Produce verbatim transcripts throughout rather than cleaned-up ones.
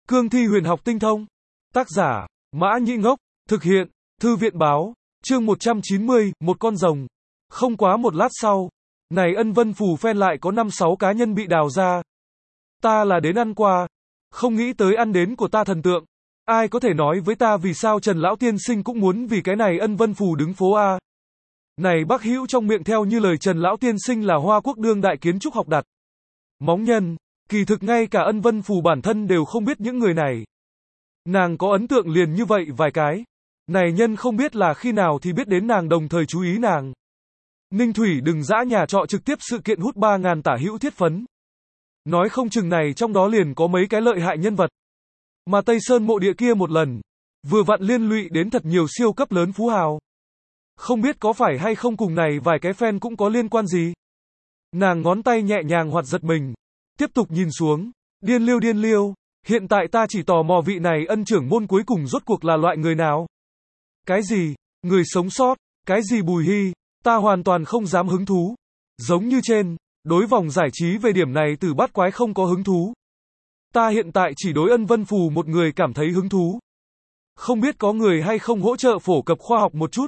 Cương thi huyền học tinh thông. Tác giả, Mã Nhĩ Ngốc. Thực hiện, Thư viện báo. Chương một trăm chín mươi, một con rồng. Không quá một lát sau, này ân vân phù phen lại có năm sáu cá nhân bị đào ra. Ta là đến ăn qua, không nghĩ tới ăn đến của ta thần tượng. Ai có thể nói với ta vì sao Trần Lão Tiên Sinh cũng muốn vì cái này ân vân phù đứng phố A? Này bác hữu trong miệng theo như lời Trần Lão Tiên Sinh là Hoa Quốc đương đại kiến trúc học đặt. Móng nhân, kỳ thực ngay cả ân vân phù bản thân đều không biết những người này. Nàng có ấn tượng liền như vậy vài cái. Này nhân không biết là khi nào thì biết đến nàng đồng thời chú ý nàng. Ninh Thủy đừng dã nhà trọ trực tiếp sự kiện hút ba ngàn tả hữu thiết phấn. Nói không chừng này trong đó liền có mấy cái lợi hại nhân vật. Mà Tây Sơn mộ địa kia một lần, vừa vặn liên lụy đến thật nhiều siêu cấp lớn phú hào. Không biết có phải hay không cùng này vài cái fan cũng có liên quan gì. Nàng ngón tay nhẹ nhàng hoạt giật mình. Tiếp tục nhìn xuống. Điên liêu điên liêu. Hiện tại ta chỉ tò mò vị này ân trưởng môn cuối cùng rốt cuộc là loại người nào. Cái gì? Người sống sót. Cái gì Bùi Hy? Ta hoàn toàn không dám hứng thú. Giống như trên, đối vòng giải trí về điểm này Tử Bát Quái không có hứng thú. Ta hiện tại chỉ đối ân vân phù một người cảm thấy hứng thú. Không biết có người hay không hỗ trợ phổ cập khoa học một chút.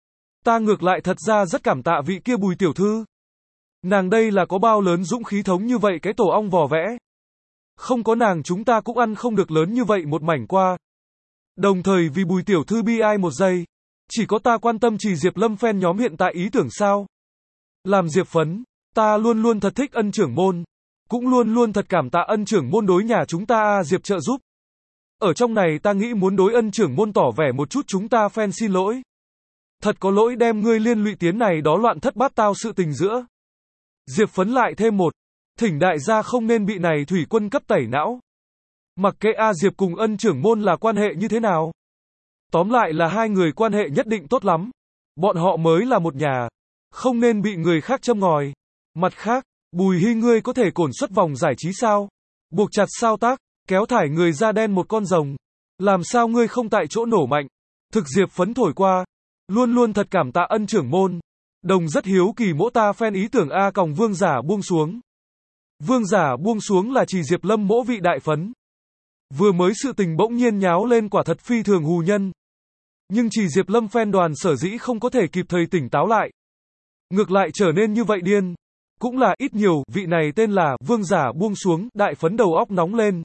Ta ngược lại thật ra rất cảm tạ vị kia Bùi tiểu thư. Nàng đây là có bao lớn dũng khí thống như vậy cái tổ ong vò vẽ. Không có nàng chúng ta cũng ăn không được lớn như vậy một mảnh qua. Đồng thời vì Bùi tiểu thư bi ai một giây. Chỉ có ta quan tâm chỉ Diệp Lâm fan nhóm hiện tại ý tưởng sao. Làm Diệp phấn, ta luôn luôn thật thích ân trưởng môn. Cũng luôn luôn thật cảm tạ ân trưởng môn đối nhà chúng ta a Diệp trợ giúp. Ở trong này ta nghĩ muốn đối ân trưởng môn tỏ vẻ một chút chúng ta fan xin lỗi. Thật có lỗi đem ngươi liên lụy tiến này đó loạn thất bát tao sự tình giữa. Diệp phấn lại thêm một. Thỉnh đại gia không nên bị này thủy quân cấp tẩy não. Mặc kệ A Diệp cùng ân trưởng môn là quan hệ như thế nào. Tóm lại là hai người quan hệ nhất định tốt lắm. Bọn họ mới là một nhà. Không nên bị người khác châm ngòi. Mặt khác, Bùi Hy ngươi có thể cổn xuất vòng giải trí sao? Buộc chặt sao tác, kéo thải người da đen một con rồng. Làm sao ngươi không tại chỗ nổ mạnh? Thực Diệp phấn thổi qua. Luôn luôn thật cảm tạ ân trưởng môn. Đồng rất hiếu kỳ mỗ ta fan ý tưởng A còng vương giả buông xuống. Vương giả buông xuống là chỉ Diệp Lâm mỗ vị đại phấn. Vừa mới sự tình bỗng nhiên nháo lên quả thật phi thường hù nhân. Nhưng chỉ Diệp Lâm fan đoàn sở dĩ không có thể kịp thời tỉnh táo lại. Ngược lại trở nên như vậy điên. Cũng là ít nhiều, vị này tên là Vương giả buông xuống, đại phấn đầu óc nóng lên.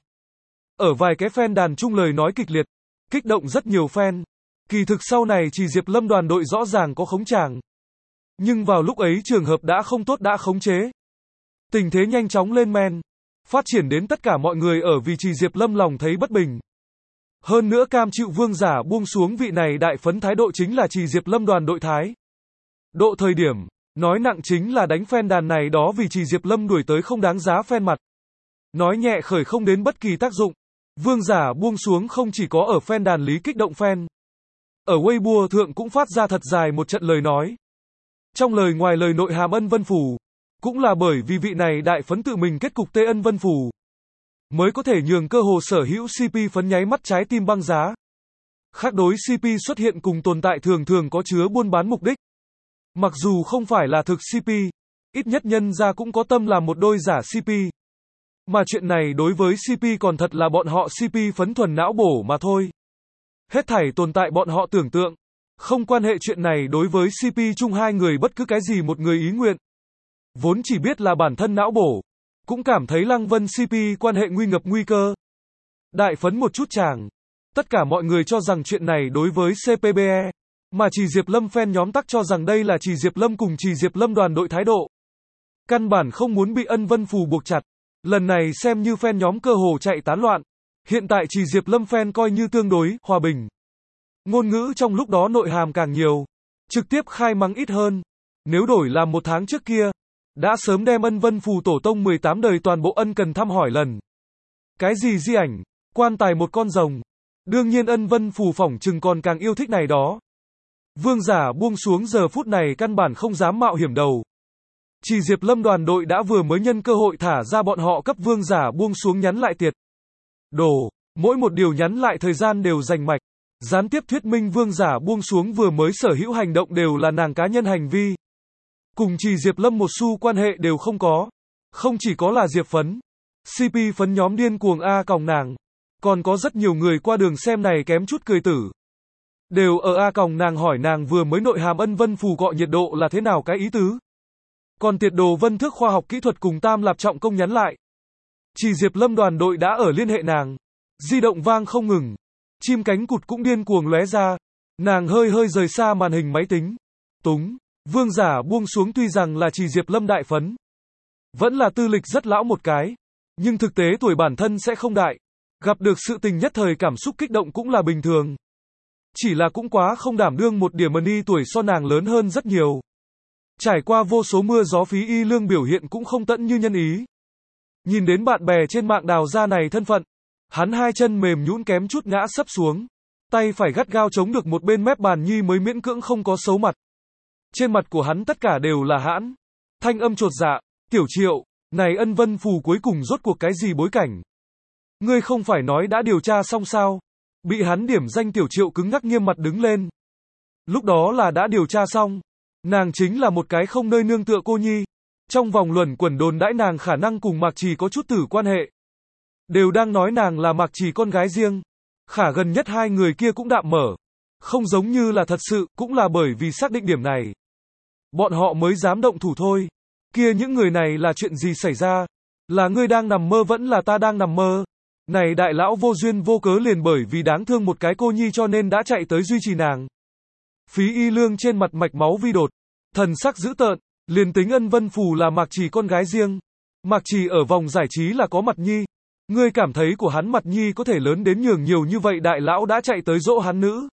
Ở vài cái fan đàn chung lời nói kịch liệt, kích động rất nhiều fan. Kỳ thực sau này chỉ Diệp Lâm đoàn đội rõ ràng có khống chàng. Nhưng vào lúc ấy trường hợp đã không tốt đã khống chế. Tình thế nhanh chóng lên men. Phát triển đến tất cả mọi người ở vì chỉ Diệp Lâm lòng thấy bất bình. Hơn nữa cam chịu Vương giả buông xuống vị này đại phấn thái độ chính là chỉ Diệp Lâm đoàn đội thái. Độ thời điểm, nói nặng chính là đánh fan đàn này đó vì chỉ Diệp Lâm đuổi tới không đáng giá fan mặt. Nói nhẹ khởi không đến bất kỳ tác dụng. Vương giả buông xuống không chỉ có ở fan đàn lý kích động fan. Ở Weibo thượng cũng phát ra thật dài một trận lời nói. Trong lời ngoài lời nội hàm ân vân phù. Cũng là bởi vì vị này đại phấn tự mình kết cục tê ân vân phù. Mới có thể nhường cơ hồ sở hữu xê pê phấn nháy mắt trái tim băng giá. Khác đối xê pê xuất hiện cùng tồn tại thường thường có chứa buôn bán mục đích. Mặc dù không phải là thực xê pê, ít nhất nhân ra cũng có tâm làm một đôi giả xê pê. Mà chuyện này đối với xê pê còn thật là bọn họ xê pê phấn thuần não bổ mà thôi. Hết thảy tồn tại bọn họ tưởng tượng. Không quan hệ chuyện này đối với xê pê chung hai người bất cứ cái gì một người ý nguyện. Vốn chỉ biết là bản thân não bổ. Cũng cảm thấy Lăng Vân xê pê quan hệ nguy ngập nguy cơ. Đại phấn một chút chàng. Tất cả mọi người cho rằng chuyện này đối với xê pê bê e. Mà chỉ Diệp Lâm fan nhóm tắc cho rằng đây là chỉ Diệp Lâm cùng chỉ Diệp Lâm đoàn đội thái độ. Căn bản không muốn bị ân vân phù buộc chặt. Lần này xem như fan nhóm cơ hồ chạy tán loạn. Hiện tại chỉ Diệp Lâm fan coi như tương đối, hòa bình. Ngôn ngữ trong lúc đó nội hàm càng nhiều. Trực tiếp khai mắng ít hơn. Nếu đổi làm một tháng trước kia. Đã sớm đem ân vân phù tổ tông mười tám đời toàn bộ ân cần thăm hỏi lần. Cái gì di ảnh, quan tài một con rồng. Đương nhiên ân vân phù phỏng chừng còn càng yêu thích này đó. Vương giả buông xuống giờ phút này căn bản không dám mạo hiểm đầu. Chỉ Diệp Lâm đoàn đội đã vừa mới nhân cơ hội thả ra bọn họ cấp vương giả buông xuống nhắn lại tiệt. Đồ, mỗi một điều nhắn lại thời gian đều rành mạch. Gián tiếp thuyết minh vương giả buông xuống vừa mới sở hữu hành động đều là nàng cá nhân hành vi. Cùng chỉ Diệp Lâm một xu quan hệ đều không có. Không chỉ có là Diệp phấn. xê pê phấn nhóm điên cuồng A còng nàng. Còn có rất nhiều người qua đường xem này kém chút cười tử. Đều ở A còng nàng hỏi nàng vừa mới nội hàm Ân Vân Phù gọi nhiệt độ là thế nào cái ý tứ. Còn tiệt đồ Vân Thước khoa học kỹ thuật cùng Tam Lạp Trọng Công nhắn lại. Chỉ Diệp Lâm đoàn đội đã ở liên hệ nàng. Di động vang không ngừng. Chim cánh cụt cũng điên cuồng lóe ra. Nàng hơi hơi rời xa màn hình máy tính. Túng. Vương giả buông xuống tuy rằng là Chỉ Diệp Lâm đại phấn. Vẫn là tư lịch rất lão một cái. Nhưng thực tế tuổi bản thân sẽ không đại. Gặp được sự tình nhất thời cảm xúc kích động cũng là bình thường. Chỉ là cũng quá không đảm đương một điểm Mani tuổi so nàng lớn hơn rất nhiều. Trải qua vô số mưa gió Phí Y Lương biểu hiện cũng không tận như nhân ý. Nhìn đến bạn bè trên mạng đào ra này thân phận. Hắn hai chân mềm nhũn kém chút ngã sấp xuống. Tay phải gắt gao chống được một bên mép bàn nhi mới miễn cưỡng không có xấu mặt. Trên mặt của hắn tất cả đều là hãn. Thanh âm chột dạ. Tiểu Triệu, này Ân Vân Phù cuối cùng rốt cuộc cái gì bối cảnh? Ngươi không phải nói đã điều tra xong sao? Bị hắn điểm danh Tiểu Triệu cứng ngắc nghiêm mặt đứng lên. Lúc đó là đã điều tra xong. Nàng chính là một cái không nơi nương tựa cô nhi. Trong vòng luẩn quẩn đồn đãi nàng khả năng cùng Mạc Trì có chút tử quan hệ. Đều đang nói nàng là Mạc Trì con gái riêng. Khả gần nhất hai người kia cũng đạm mở. Không giống như là thật sự, cũng là bởi vì xác định điểm này. Bọn họ mới dám động thủ thôi. Kia những người này là chuyện gì xảy ra? Là ngươi đang nằm mơ vẫn là ta đang nằm mơ? Này đại lão vô duyên vô cớ liền bởi vì đáng thương một cái cô nhi cho nên đã chạy tới duy trì nàng. Phí Y Lương trên mặt mạch máu vi đột. Thần sắc dữ tợn. Liền tính Ân Vân Phù là Mạc Trì con gái riêng. Mạc Trì ở vòng giải trí là có mặt nhi. Ngươi cảm thấy của hắn mặt nhi có thể lớn đến nhường nhiều như vậy đại lão đã chạy tới dỗ hắn nữ.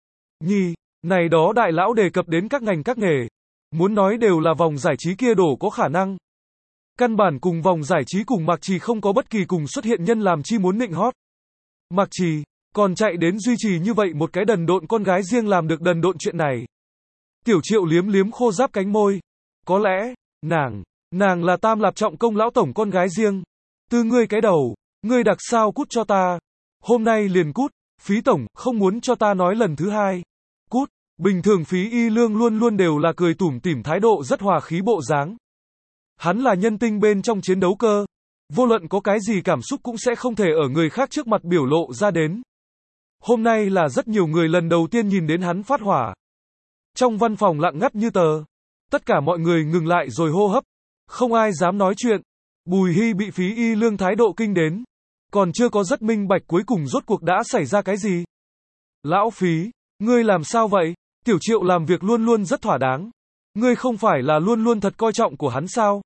Nhi, này đó đại lão đề cập đến các ngành các nghề. Muốn nói đều là vòng giải trí kia đổ có khả năng. Căn bản cùng vòng giải trí cùng Mạc Trì không có bất kỳ cùng xuất hiện nhân làm chi muốn nịnh hót. Mạc Trì, còn chạy đến duy trì như vậy một cái đần độn con gái riêng làm được đần độn chuyện này. Tiểu Triệu liếm liếm khô giáp cánh môi. Có lẽ, nàng, nàng là Tam Lạp Trọng Công lão tổng con gái riêng. Từ ngươi cái đầu, ngươi đặc sao cút cho ta. Hôm nay liền cút, Phí tổng, không muốn cho ta nói lần thứ hai. Cút, bình thường Phí Y Lương luôn luôn đều là cười tủm tỉm thái độ rất hòa khí bộ dáng. Hắn là nhân tinh bên trong chiến đấu cơ. Vô luận có cái gì cảm xúc cũng sẽ không thể ở người khác trước mặt biểu lộ ra đến. Hôm nay là rất nhiều người lần đầu tiên nhìn đến hắn phát hỏa. Trong văn phòng lặng ngắt như tờ. Tất cả mọi người ngừng lại rồi hô hấp. Không ai dám nói chuyện. Bùi Hy bị Phí Y Lương thái độ kinh đến. Còn chưa có rất minh bạch cuối cùng rốt cuộc đã xảy ra cái gì. Lão Phí, ngươi làm sao vậy? Tiểu Triệu làm việc luôn luôn rất thỏa đáng. Ngươi không phải là luôn luôn thật coi trọng của hắn sao?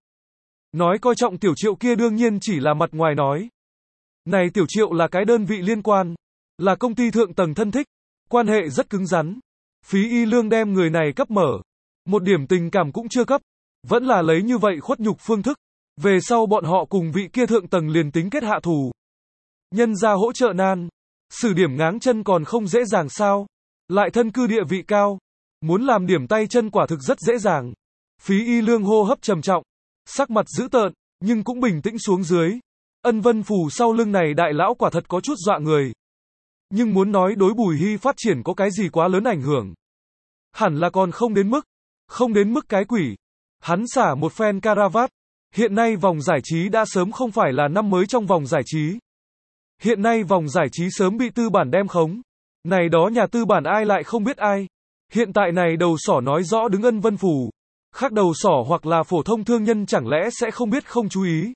Nói coi trọng Tiểu Triệu kia đương nhiên chỉ là mặt ngoài nói. Này Tiểu Triệu là cái đơn vị liên quan. Là công ty thượng tầng thân thích. Quan hệ rất cứng rắn. Phí Y Lương đem người này cấp mở. Một điểm tình cảm cũng chưa cấp. Vẫn là lấy như vậy khuất nhục phương thức. Về sau bọn họ cùng vị kia thượng tầng liền tính kết hạ thù. Nhân ra hỗ trợ nan. Xử điểm ngáng chân còn không dễ dàng sao. Lại thân cư địa vị cao. Muốn làm điểm tay chân quả thực rất dễ dàng. Phí Y Lương hô hấp trầm trọng. Sắc mặt dữ tợn, nhưng cũng bình tĩnh xuống dưới. Ân Vân Phù sau lưng này đại lão quả thật có chút dọa người. Nhưng muốn nói đối Bùi Hy phát triển có cái gì quá lớn ảnh hưởng. Hẳn là còn không đến mức. Không đến mức cái quỷ. Hắn xả một phen caravat. Hiện nay vòng giải trí đã sớm không phải là năm mới trong vòng giải trí. Hiện nay vòng giải trí sớm bị tư bản đem khống. Này đó nhà tư bản ai lại không biết ai. Hiện tại này đầu sỏ nói rõ đứng Ân Vân Phù. Khác đầu sỏ hoặc là phổ thông thương nhân chẳng lẽ sẽ không biết không chú ý.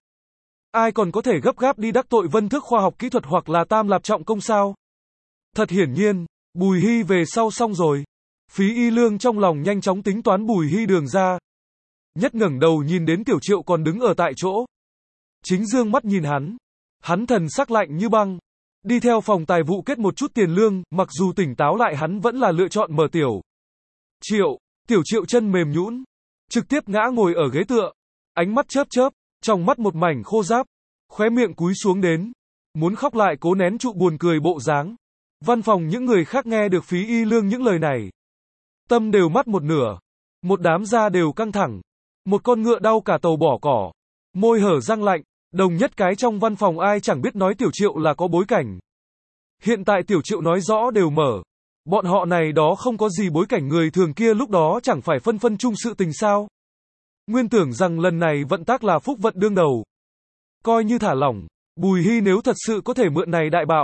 Ai còn có thể gấp gáp đi đắc tội Vân Thước khoa học kỹ thuật hoặc là Tam Lạp Trọng Công sao? Thật hiển nhiên, Bùi Hy về sau xong rồi. Phí Y Lương trong lòng nhanh chóng tính toán Bùi Hy đường ra. Nhất ngẩng đầu nhìn đến Tiểu Triệu còn đứng ở tại chỗ. Chính dương mắt nhìn hắn. Hắn thần sắc lạnh như băng. Đi theo phòng tài vụ kết một chút tiền lương, mặc dù tỉnh táo lại hắn vẫn là lựa chọn mở Tiểu Triệu. Tiểu Triệu chân mềm nhũn, trực tiếp ngã ngồi ở ghế tựa. Ánh mắt chớp chớp, trong mắt một mảnh khô ráp. Khóe miệng cúi xuống đến. Muốn khóc lại cố nén trụ buồn cười bộ dáng. Văn phòng những người khác nghe được Phí Y Lương những lời này. Tâm đều mất một nửa. Một đám da đều căng thẳng. Một con ngựa đau cả tàu bỏ cỏ. Môi hở răng lạnh. Đồng nhất cái trong văn phòng ai chẳng biết nói Tiểu Triệu là có bối cảnh. Hiện tại Tiểu Triệu nói rõ đều mở. Bọn họ này đó không có gì bối cảnh người thường kia lúc đó chẳng phải phân phân chung sự tình sao. Nguyên tưởng rằng lần này vận tác là phúc vận đương đầu. Coi như thả lỏng. Bùi Hy nếu thật sự có thể mượn này đại bạo.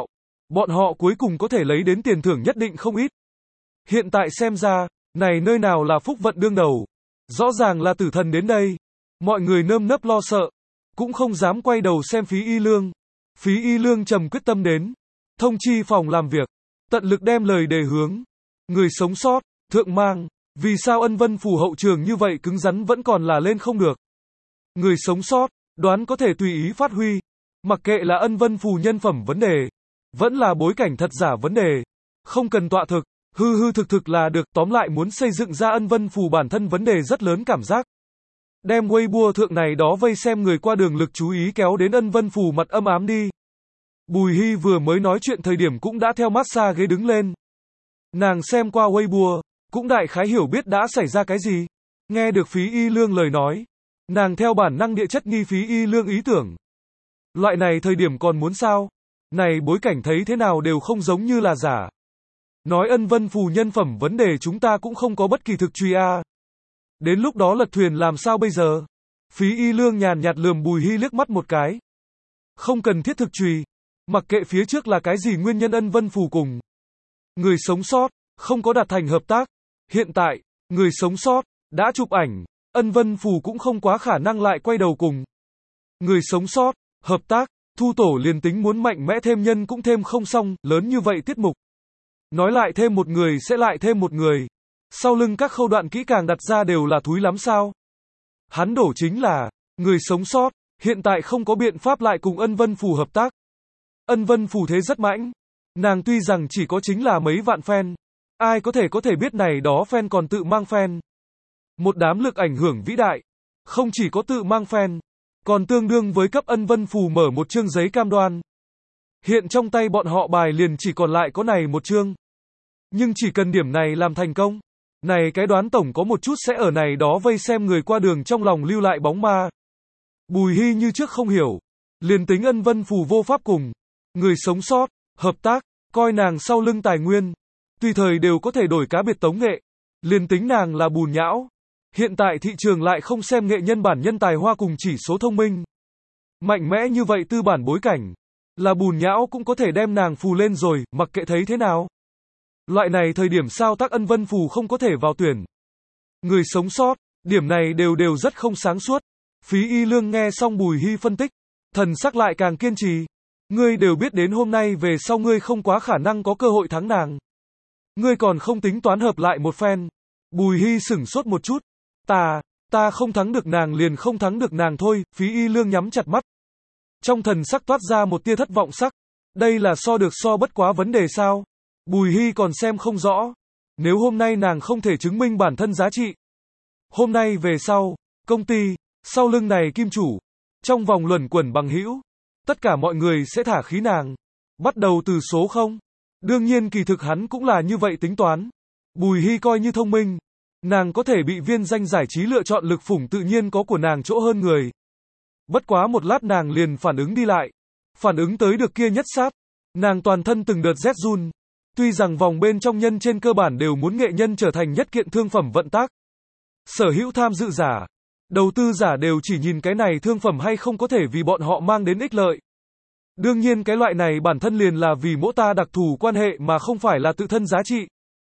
bọn họ cuối cùng có thể lấy đến tiền thưởng nhất định không ít. Hiện tại xem ra, này nơi nào là phúc vận đương đầu. Rõ ràng là tử thần đến đây. Mọi người nơm nớp lo sợ, cũng không dám quay đầu xem Phí Y Lương. Phí Y Lương trầm quyết tâm đến, thông chi phòng làm việc, tận lực đem lời đề hướng. Người sống sót, thượng mang, vì sao ân vân phủ hậu trường như vậy cứng rắn vẫn còn là lên không được. Người sống sót, đoán có thể tùy ý phát huy, mặc kệ là ân vân phủ nhân phẩm vấn đề, vẫn là bối cảnh thật giả vấn đề, không cần tọa thực, hư hư thực thực là được, tóm lại muốn xây dựng ra ân vân phủ bản thân vấn đề rất lớn cảm giác. Đem Weibo thượng này đó vây xem người qua đường lực chú ý kéo đến ân vân phủ mặt âm ám đi. Bùi Hy vừa mới nói chuyện thời điểm cũng đã theo massage ghế đứng lên. Nàng xem qua Weibo, cũng đại khái hiểu biết đã xảy ra cái gì. Nghe được Phí Y Lương lời nói, nàng theo bản năng địa chất nghi Phí Y Lương ý tưởng. Loại này thời điểm còn muốn sao? Này bối cảnh thấy thế nào đều không giống như là giả. Nói ân vân phù nhân phẩm vấn đề chúng ta cũng không có bất kỳ thực truy a. Đến lúc đó lật thuyền làm sao bây giờ? Phí Y Lương nhàn nhạt lườm Bùi Hy liếc mắt một cái. Không cần thiết thực truy. Mặc kệ phía trước là cái gì nguyên nhân ân vân phù cùng người sống sót, không có đạt thành hợp tác. Hiện tại, người sống sót, đã chụp ảnh, ân vân phù cũng không quá khả năng lại quay đầu cùng người sống sót, hợp tác, thu tổ liền tính muốn mạnh mẽ thêm nhân cũng thêm không xong, lớn như vậy tiết mục. Nói lại thêm một người sẽ lại thêm một người. Sau lưng các khâu đoạn kỹ càng đặt ra đều là thúi lắm sao? Hắn đổ chính là, người sống sót, hiện tại không có biện pháp lại cùng ân vân phù hợp tác. Ân vân phù thế rất mãnh. Nàng tuy rằng chỉ có chính là mấy vạn fan. Ai có thể có thể biết này đó fan còn tự mang fan. Một đám lực ảnh hưởng vĩ đại. Không chỉ có tự mang fan, còn tương đương với cấp ân vân phù mở một chương giấy cam đoan. Hiện trong tay bọn họ bài liền chỉ còn lại có này một chương. Nhưng chỉ cần điểm này làm thành công, này cái đoán tổng có một chút sẽ ở này đó vây xem người qua đường trong lòng lưu lại bóng ma. Bùi Hy như trước không hiểu, liền tính ân vân phù vô pháp cùng người sống sót, hợp tác, coi nàng sau lưng tài nguyên, tùy thời đều có thể đổi cá biệt tống nghệ, liền tính nàng là bùn nhão. Hiện tại thị trường lại không xem nghệ nhân bản nhân tài hoa cùng chỉ số thông minh. Mạnh mẽ như vậy tư bản bối cảnh, là bùn nhão cũng có thể đem nàng phù lên rồi, mặc kệ thấy thế nào. Loại này thời điểm sao tác ân vân phù không có thể vào tuyển. Người sống sót, điểm này đều đều rất không sáng suốt. Phí Y Lương nghe xong Bùi Hy phân tích, thần sắc lại càng kiên trì. Ngươi đều biết đến hôm nay về sau ngươi không quá khả năng có cơ hội thắng nàng. Ngươi còn không tính toán hợp lại một phen. Bùi Hy sửng sốt một chút. Ta, ta không thắng được nàng liền không thắng được nàng thôi. Phí Y Lương nhắm chặt mắt. Trong thần sắc toát ra một tia thất vọng sắc. Đây là so được so bất quá vấn đề sao? Bùi Hy còn xem không rõ. Nếu hôm nay nàng không thể chứng minh bản thân giá trị. Hôm nay về sau, công ty, sau lưng này kim chủ, trong vòng luẩn quẩn bằng hữu, tất cả mọi người sẽ thả khí nàng. Bắt đầu từ số không. Đương nhiên kỳ thực hắn cũng là như vậy tính toán. Bùi Hy coi như thông minh. Nàng có thể bị viên danh giải trí lựa chọn lực phủng tự nhiên có của nàng chỗ hơn người. Bất quá một lát nàng liền phản ứng đi lại. Phản ứng tới được kia nhất sát. Nàng toàn thân từng đợt rét run. Tuy rằng vòng bên trong nhân trên cơ bản đều muốn nghệ nhân trở thành nhất kiện thương phẩm vận tác. Sở hữu tham dự giả, đầu tư giả đều chỉ nhìn cái này thương phẩm hay không có thể vì bọn họ mang đến ích lợi. Đương nhiên cái loại này bản thân liền là vì mỗi ta đặc thù quan hệ mà không phải là tự thân giá trị.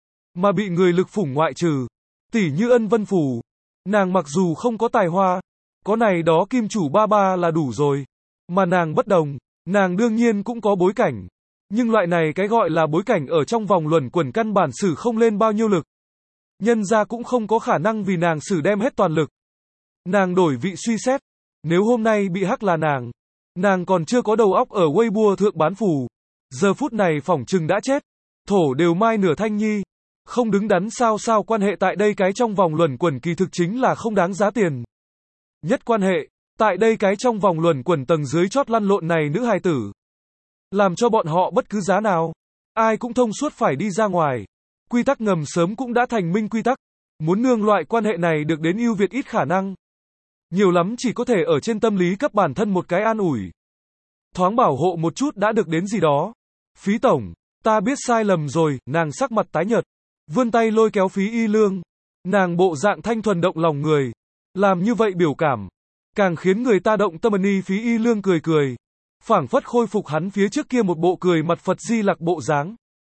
Mà bị người lực phủng ngoại trừ. Tỷ như ân vân phù. Nàng mặc dù không có tài hoa, có này đó kim chủ ba ba là đủ rồi. Mà nàng bất đồng, nàng đương nhiên cũng có bối cảnh. Nhưng loại này cái gọi là bối cảnh ở trong vòng luẩn quẩn căn bản sử không lên bao nhiêu lực. Nhân ra cũng không có khả năng vì nàng sử đem hết toàn lực. Nàng đổi vị suy xét. Nếu hôm nay bị hắc là nàng, nàng còn chưa có đầu óc ở Weibo thượng bán phù. Giờ phút này phỏng chừng đã chết. Thổ đều mai nửa thanh nhi. Không đứng đắn sao sao quan hệ tại đây cái trong vòng luẩn quẩn kỳ thực chính là không đáng giá tiền. Nhất quan hệ, tại đây cái trong vòng luẩn quẩn tầng dưới chót lăn lộn này nữ hài tử. Làm cho bọn họ bất cứ giá nào. Ai cũng thông suốt phải đi ra ngoài. Quy tắc ngầm sớm cũng đã thành minh quy tắc. Muốn nương loại quan hệ này được đến ưu việt ít khả năng. Nhiều lắm chỉ có thể ở trên tâm lý cấp bản thân một cái an ủi. Thoáng bảo hộ một chút đã được đến gì đó. Phí tổng, ta biết sai lầm rồi, nàng sắc mặt tái nhợt. Vươn tay lôi kéo Phí Y Lương. Nàng bộ dạng thanh thuần động lòng người. Làm như vậy biểu cảm. Càng khiến người ta động tâm. Ni Phí Y Lương cười cười. phảng phất khôi phục hắn phía trước kia một bộ cười mặt Phật Di Lặc bộ dáng.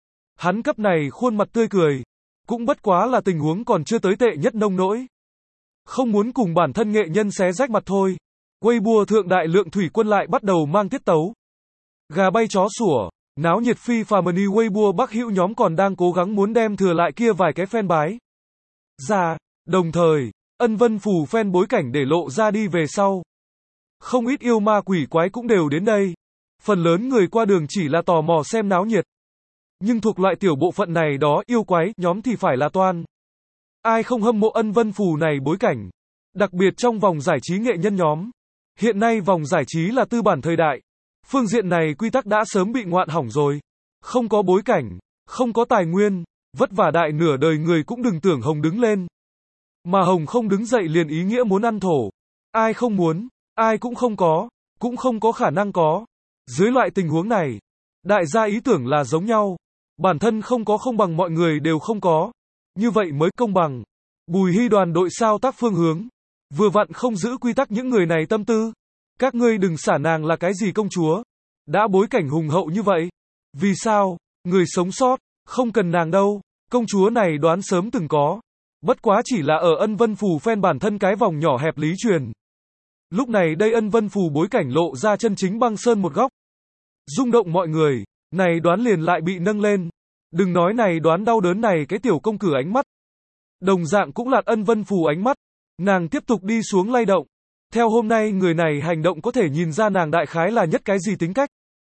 Hắn cấp này khuôn mặt tươi cười, cũng bất quá là tình huống còn chưa tới tệ nhất nông nỗi. Không muốn cùng bản thân nghệ nhân xé rách mặt thôi. Weibo thượng đại lượng thủy quân lại bắt đầu mang tiết tấu. Gà bay chó sủa, náo nhiệt phi phà mini Weibo Bắc Hữu nhóm còn đang cố gắng muốn đem thừa lại kia vài cái fan bái ra, đồng thời, Ân Vân Phù fan bối cảnh để lộ ra đi về sau. Không ít yêu ma quỷ quái cũng đều đến đây. Phần lớn người qua đường chỉ là tò mò xem náo nhiệt. Nhưng thuộc loại tiểu bộ phận này đó yêu quái nhóm thì phải là toan. Ai không hâm mộ Ân Vân Phù này bối cảnh. Đặc biệt trong vòng giải trí nghệ nhân nhóm. Hiện nay vòng giải trí là tư bản thời đại. Phương diện này quy tắc đã sớm bị ngoạn hỏng rồi. Không có bối cảnh, không có tài nguyên, vất vả đại nửa đời người cũng đừng tưởng Hồng đứng lên. Mà Hồng không đứng dậy liền ý nghĩa muốn ăn thổ. Ai không muốn, ai cũng không có, cũng không có khả năng có. Dưới loại tình huống này, đại gia ý tưởng là giống nhau. Bản thân không có không bằng mọi người đều không có. Như vậy mới công bằng. Bùi Hy đoàn đội sao tác phương hướng. Vừa vặn không giữ quy tắc những người này tâm tư. Các ngươi đừng xả nàng là cái gì công chúa. Đã bối cảnh hùng hậu như vậy. Vì sao? Người sống sót, không cần nàng đâu. Công chúa này đoán sớm từng có. Bất quá chỉ là ở Ân Vân Phù phen bản thân cái vòng nhỏ hẹp lý truyền. Lúc này đây Ân Vân Phù bối cảnh lộ ra chân chính băng sơn một góc. Rung động mọi người. Này đoán liền lại bị nâng lên. Đừng nói này đoán đau đớn này cái tiểu công cử ánh mắt. Đồng dạng cũng là Ân Vân Phù ánh mắt. Nàng tiếp tục đi xuống lay động. Theo hôm nay người này hành động có thể nhìn ra nàng đại khái là nhất cái gì tính cách.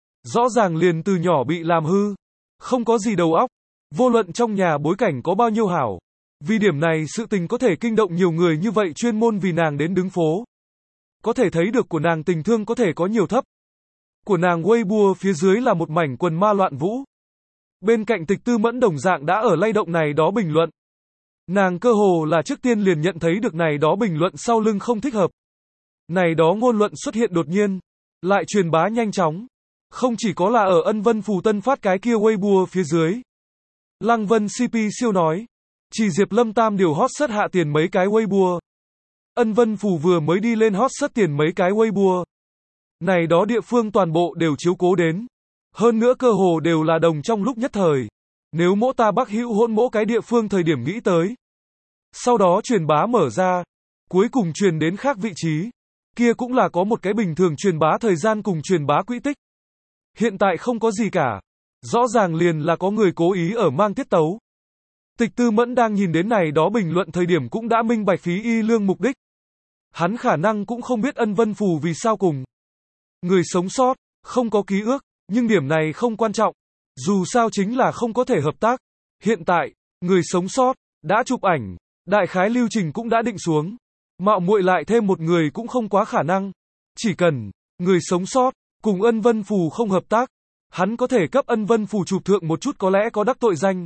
Rõ ràng liền từ nhỏ bị làm hư. Không có gì đầu óc. Vô luận trong nhà bối cảnh có bao nhiêu hảo. Vì điểm này sự tình có thể kinh động nhiều người như vậy chuyên môn vì nàng đến đứng phố. Có thể thấy được của nàng tình thương có thể có nhiều thấp. Của nàng Weibo phía dưới là một mảnh quần ma loạn vũ. Bên cạnh Tịch Tư Mẫn đồng dạng đã ở lay động này đó bình luận. Nàng cơ hồ là trước tiên liền nhận thấy được này đó bình luận sau lưng không thích hợp. Này đó ngôn luận xuất hiện đột nhiên, lại truyền bá nhanh chóng. Không chỉ có là ở Ân Vân Phù Tân phát cái kia Weibo phía dưới. Lăng Vân xê pê siêu nói, chỉ Diệp Lâm Tam điều hot search hạ tiền mấy cái Weibo. Ân Vân Phù vừa mới đi lên hot search tiền mấy cái Weibo. Này đó địa phương toàn bộ đều chiếu cố đến. Hơn nữa cơ hồ đều là đồng trong lúc nhất thời. Nếu mỗ ta Bắc Hữu hỗn mỗ cái địa phương thời điểm nghĩ tới. Sau đó truyền bá mở ra. Cuối cùng truyền đến khác vị trí. Kia cũng là có một cái bình thường truyền bá thời gian cùng truyền bá quỹ tích. Hiện tại không có gì cả. Rõ ràng liền là có người cố ý ở mang tiết tấu. Tịch Tư Mẫn đang nhìn đến này đó bình luận thời điểm cũng đã minh bạch phí y lương mục đích. Hắn khả năng cũng không biết Ân Vân Phù vì sao cùng người sống sót, không có ký ước, nhưng điểm này không quan trọng. Dù sao chính là không có thể hợp tác. Hiện tại, người sống sót, đã chụp ảnh, đại khái lưu trình cũng đã định xuống. Mạo muội lại thêm một người cũng không quá khả năng. Chỉ cần, người sống sót, cùng Ân Vân Phù không hợp tác, hắn có thể cấp Ân Vân Phù chụp thượng một chút có lẽ có đắc tội danh.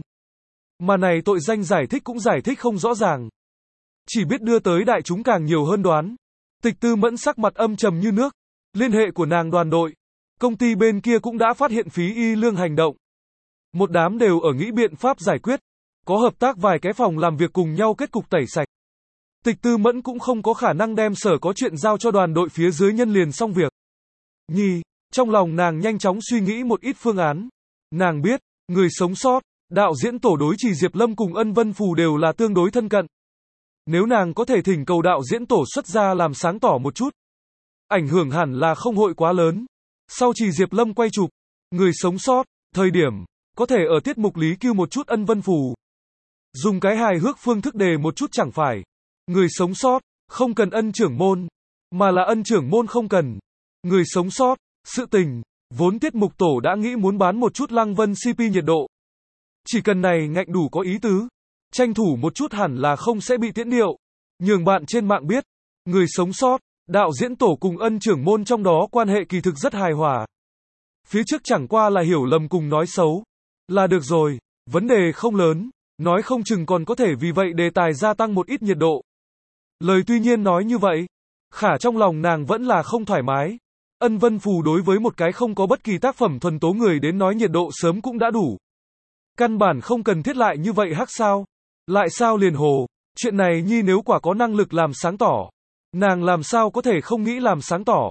Mà này tội danh giải thích cũng giải thích không rõ ràng. Chỉ biết đưa tới đại chúng càng nhiều hơn đoán. Tịch Tư Mẫn sắc mặt âm trầm như nước. Liên hệ của nàng đoàn đội. Công ty bên kia cũng đã phát hiện phí y lương hành động. Một đám đều ở nghĩ biện pháp giải quyết. Có hợp tác vài cái phòng làm việc cùng nhau kết cục tẩy sạch. Tịch Tư Mẫn cũng không có khả năng đem sở có chuyện giao cho đoàn đội phía dưới nhân liền xong việc. Nhi, trong lòng nàng nhanh chóng suy nghĩ một ít phương án. Nàng biết, người sống sót, đạo diễn tổ đối trì Diệp Lâm cùng Ân Vân Phù đều là tương đối thân cận. Nếu nàng có thể thỉnh cầu đạo diễn tổ xuất ra làm sáng tỏ một chút, ảnh hưởng hẳn là không hội quá lớn. Sau trì Diệp Lâm quay chụp, người sống sót, thời điểm, có thể ở tiết mục lý kêu một chút Ân Vân Phù. Dùng cái hài hước phương thức đề một chút chẳng phải. Người sống sót, không cần Ân trưởng môn, mà là Ân trưởng môn không cần. Người sống sót, sự tình, vốn tiết mục tổ đã nghĩ muốn bán một chút Lăng Vân xê pê nhiệt độ. Chỉ cần này ngạnh đủ có ý tứ, tranh thủ một chút hẳn là không sẽ bị tiễn điệu. Nhường bạn trên mạng biết, người sống sót, đạo diễn tổ cùng Ân trưởng môn trong đó quan hệ kỳ thực rất hài hòa. Phía trước chẳng qua là hiểu lầm cùng nói xấu. Là được rồi, vấn đề không lớn, nói không chừng còn có thể vì vậy đề tài gia tăng một ít nhiệt độ. Lời tuy nhiên nói như vậy, khả trong lòng nàng vẫn là không thoải mái. Ân Vân Phù đối với một cái không có bất kỳ tác phẩm thuần tố người đến nói nhiệt độ sớm cũng đã đủ. Căn bản không cần thiết lại như vậy hắc sao. Lại sao liền hồ, chuyện này Nhi nếu quả có năng lực làm sáng tỏ. Nàng làm sao có thể không nghĩ làm sáng tỏ.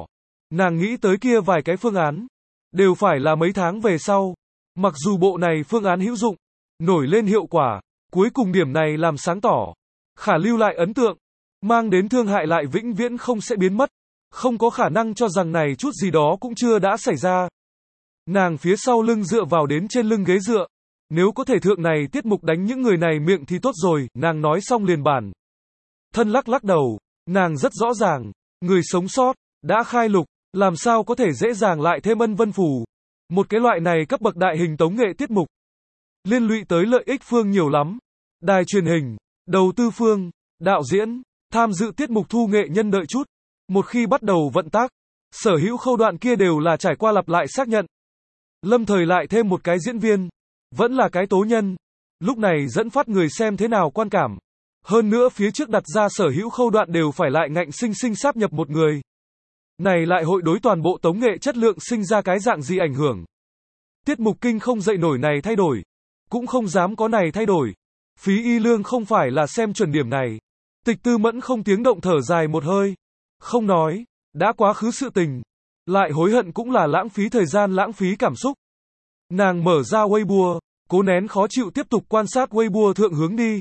Nàng nghĩ tới kia vài cái phương án, đều phải là mấy tháng về sau. Mặc dù bộ này phương án hữu dụng, nổi lên hiệu quả, cuối cùng điểm này làm sáng tỏ, khả lưu lại ấn tượng, mang đến thương hại lại vĩnh viễn không sẽ biến mất, không có khả năng cho rằng này chút gì đó cũng chưa đã xảy ra. Nàng phía sau lưng dựa vào đến trên lưng ghế dựa, nếu có thể thượng này tiết mục đánh những người này miệng thì tốt rồi, nàng nói xong liền bản. Thân lắc lắc đầu, nàng rất rõ ràng, người sống sót, đã khai lục, làm sao có thể dễ dàng lại thêm ân vân phù. Một cái loại này cấp bậc đại hình tống nghệ tiết mục, liên lụy tới lợi ích phương nhiều lắm. Đài truyền hình, đầu tư phương, đạo diễn, tham dự tiết mục thu nghệ nhân đợi chút. Một khi bắt đầu vận tác, sở hữu khâu đoạn kia đều là trải qua lặp lại xác nhận. Lâm thời lại thêm một cái diễn viên, vẫn là cái tố nhân. Lúc này dẫn phát người xem thế nào quan cảm. Hơn nữa phía trước đặt ra sở hữu khâu đoạn đều phải lại ngạnh sinh sinh sáp nhập một người. Này lại hội đối toàn bộ tống nghệ chất lượng sinh ra cái dạng gì ảnh hưởng. Tiết mục kinh không dậy nổi này thay đổi, cũng không dám có này thay đổi. Phí Y Lương không phải là xem chuẩn điểm này. Tịch Tư Mẫn không tiếng động thở dài một hơi. Không nói, đã quá khứ sự tình. Lại hối hận cũng là lãng phí thời gian, lãng phí cảm xúc. Nàng mở ra Weibo, cố nén khó chịu tiếp tục quan sát Weibo thượng hướng đi.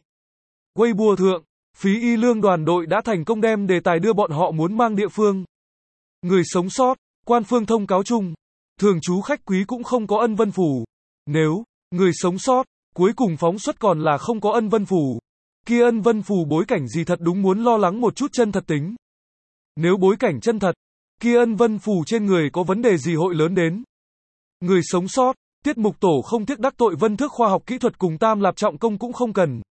Weibo thượng, Phí Y Lương đoàn đội đã thành công đem đề tài đưa bọn họ muốn mang địa phương. Người sống sót, quan phương thông cáo chung, thường trú khách quý cũng không có ân vân phù. Nếu, người sống sót, cuối cùng phóng xuất còn là không có ân vân phù, kia ân vân phù bối cảnh gì thật đúng muốn lo lắng một chút chân thật tính. Nếu bối cảnh chân thật, kia ân vân phù trên người có vấn đề gì hội lớn đến. Người sống sót, tiết mục tổ không tiếc đắc tội Vân Thước khoa học kỹ thuật cùng Tam Lạp Trọng Công cũng không cần.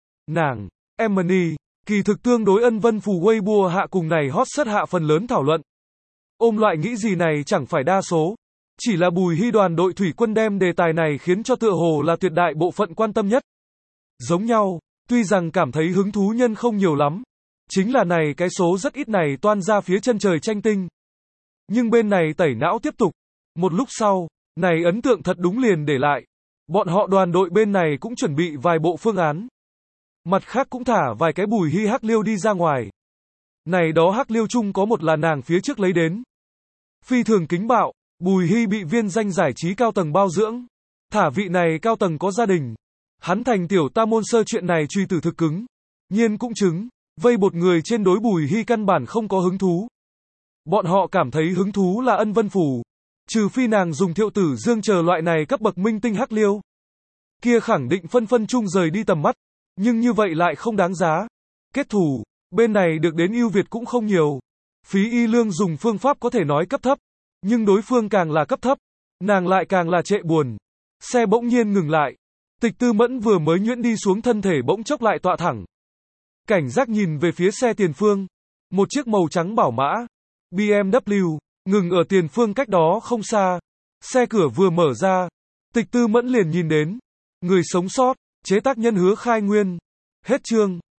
Nàng, Emily, kỳ thực tương đối ân vân phù Weibo hạ cùng này hot search hạ phần lớn thảo luận. Ôm loại nghĩ gì này chẳng phải đa số. Chỉ là Bùi Hy đoàn đội thủy quân đem đề tài này khiến cho tựa hồ là tuyệt đại bộ phận quan tâm nhất. Giống nhau, tuy rằng cảm thấy hứng thú nhân không nhiều lắm. Chính là này cái số rất ít này toan ra phía chân trời tranh tinh. Nhưng bên này tẩy não tiếp tục. Một lúc sau, này ấn tượng thật đúng liền để lại. Bọn họ đoàn đội bên này cũng chuẩn bị vài bộ phương án. Mặt khác cũng thả vài cái Bùi Hy hắc liêu đi ra ngoài. Này đó hắc liêu chung có một là nàng phía trước lấy đến. Phi thường kính bạo, Bùi Hy bị viên danh giải trí cao tầng bao dưỡng. Thả vị này cao tầng có gia đình. Hắn thành tiểu tam môn sơ chuyện này truy tử thực cứng. Nhiên cũng chứng, vây bột người trên đối Bùi Hy căn bản không có hứng thú. Bọn họ cảm thấy hứng thú là ân vân phù. Trừ phi nàng dùng Thiệu Tử Dương chờ loại này cấp bậc minh tinh hắc liêu. Kia khẳng định phân phân chung rời đi tầm mắt. Nhưng như vậy lại không đáng giá. Kết thủ, bên này được đến ưu việt cũng không nhiều. Phí Y Lương dùng phương pháp có thể nói cấp thấp. Nhưng đối phương càng là cấp thấp, nàng lại càng là trệ buồn. Xe bỗng nhiên ngừng lại. Tịch Tư Mẫn vừa mới nhuyễn đi xuống thân thể bỗng chốc lại tọa thẳng. Cảnh giác nhìn về phía xe tiền phương. Một chiếc màu trắng bảo mã, bê em vê, ngừng ở tiền phương cách đó không xa. Xe cửa vừa mở ra. Tịch Tư Mẫn liền nhìn đến. Người sống sót, chế tác nhân Hứa Khai Nguyên. Hết chương.